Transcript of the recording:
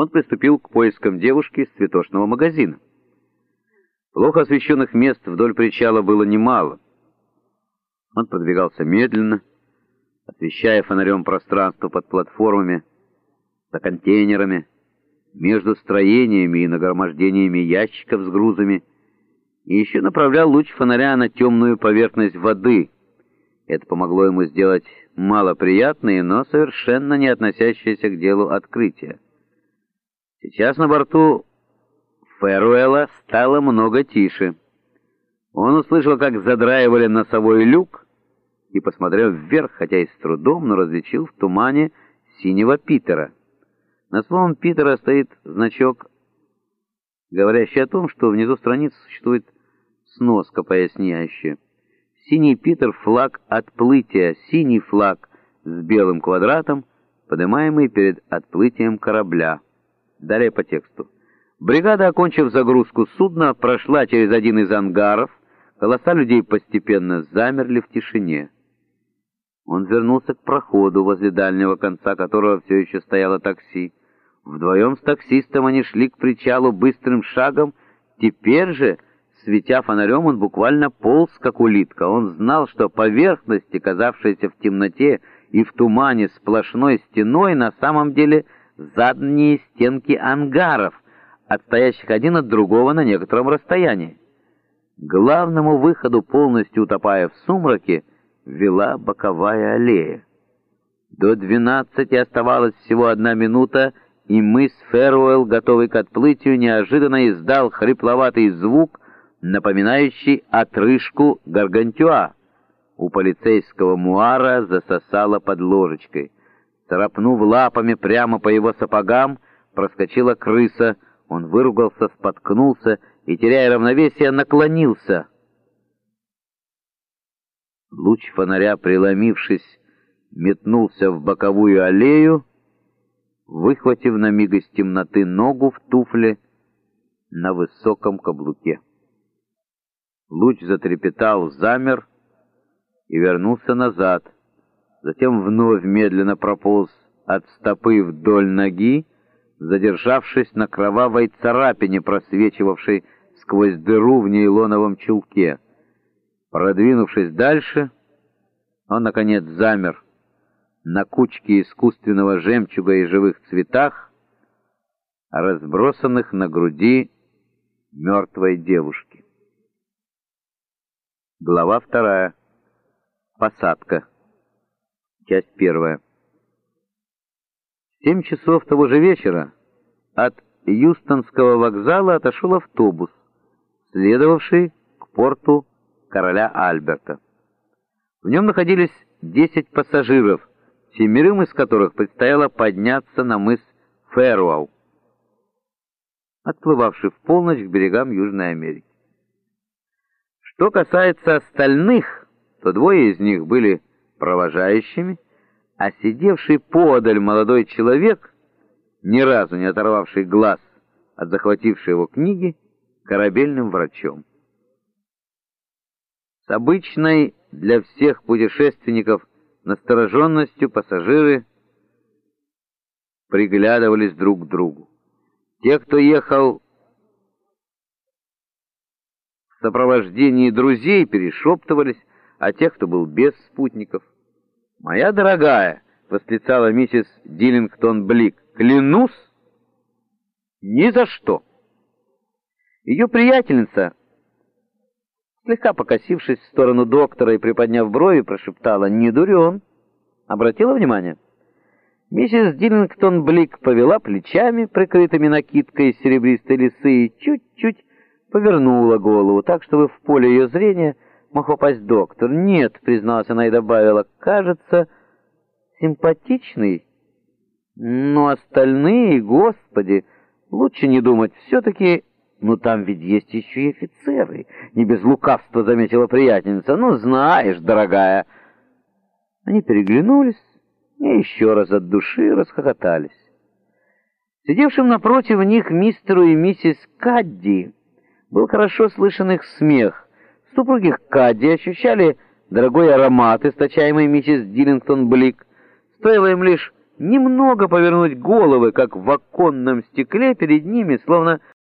он приступил к поискам девушки из цветочного магазина. Плохо освещенных мест вдоль причала было немало. Он продвигался медленно, освещая фонарем пространство под платформами, за контейнерами, между строениями и нагромождениями ящиков с грузами, и еще направлял луч фонаря на темную поверхность воды. Это помогло ему сделать малоприятные, но совершенно не относящиеся к делу открытия. Сейчас на борту Фэруэла стало много тише. Он услышал, как задраивали носовой люк, и посмотрел вверх, хотя и с трудом, но различил в тумане синего Питера. Над словом Питера стоит значок, говорящий о том, что внизу страницы существует сноска, поясняющая: «Синий Питер — флаг отплытия, синий флаг с белым квадратом, поднимаемый перед отплытием корабля». Далее по тексту. Бригада, окончив загрузку судна, прошла через один из ангаров. Голоса людей постепенно замерли в тишине. Он вернулся к проходу, возле дальнего конца которого все еще стояло такси. Вдвоем с таксистом они шли к причалу быстрым шагом. Теперь же, светя фонарем, он буквально полз, как улитка. Он знал, что поверхности, казавшиеся в темноте и в тумане сплошной стеной, на самом деле задние стенки ангаров, отстоящих один от другого на некотором расстоянии. К главному выходу, полностью утопая в сумраке, вела боковая аллея. До 12 оставалась всего 1 минута, и мыс Фэруэлл, готовый к отплытию, неожиданно издал хрипловатый звук, напоминающий отрыжку гаргантюа. У полицейского муара засосало под ложечкой. Царапнув лапами прямо по его сапогам, проскочила крыса. Он выругался, споткнулся и, теряя равновесие, наклонился. Луч фонаря, преломившись, метнулся в боковую аллею, выхватив на миг из темноты ногу в туфле на высоком каблуке. Луч затрепетал, замер и вернулся назад. Затем вновь медленно прополз от стопы вдоль ноги, задержавшись на кровавой царапине, просвечивавшей сквозь дыру в нейлоновом чулке. Продвинувшись дальше, он, наконец, замер на кучке искусственного жемчуга и живых цветах, разбросанных на груди мертвой девушки. Глава 2. Посадка. Часть 1. В 7 часов того же вечера от Юстонского вокзала отошел автобус, следовавший к порту короля Альберта. В нем находились 10 пассажиров, 7 из которых предстояло подняться на мыс Фэруэлл, отплывавший в полночь к берегам Южной Америки. Что касается остальных, то 2 из них были провожающими, а сидевший поодаль молодой человек, ни разу не оторвавший глаз от захватившей его книги, корабельным врачом. С обычной для всех путешественников настороженностью пассажиры приглядывались друг к другу. Те, кто ехал в сопровождении друзей, перешептывались, а те, кто был без спутников. «Моя дорогая!» — восклицала миссис Диллингтон-Блик. «Клянусь, ни за что!» Ее приятельница, слегка покосившись в сторону доктора и приподняв брови, прошептала: «Не дурен!» Обратила внимание? Миссис Диллингтон-Блик повела плечами, прикрытыми накидкой из серебристой лисы, и чуть-чуть повернула голову, так, чтобы в поле ее зрения мог попасть доктор. «Нет», — призналась она и добавила, — «кажется, симпатичный. Но остальные, господи, лучше не думать. Все-таки, ну там ведь есть еще и офицеры», — не без лукавства заметила приятельница. «Ну, знаешь, дорогая». Они переглянулись и еще раз от души расхохотались. Сидевшим напротив них мистеру и миссис Кадди был хорошо слышен их смех. Супруги Кадди ощущали дорогой аромат, источаемый миссис Диллингтон-Блик. Стоило им лишь немного повернуть головы, как в оконном стекле перед ними, словно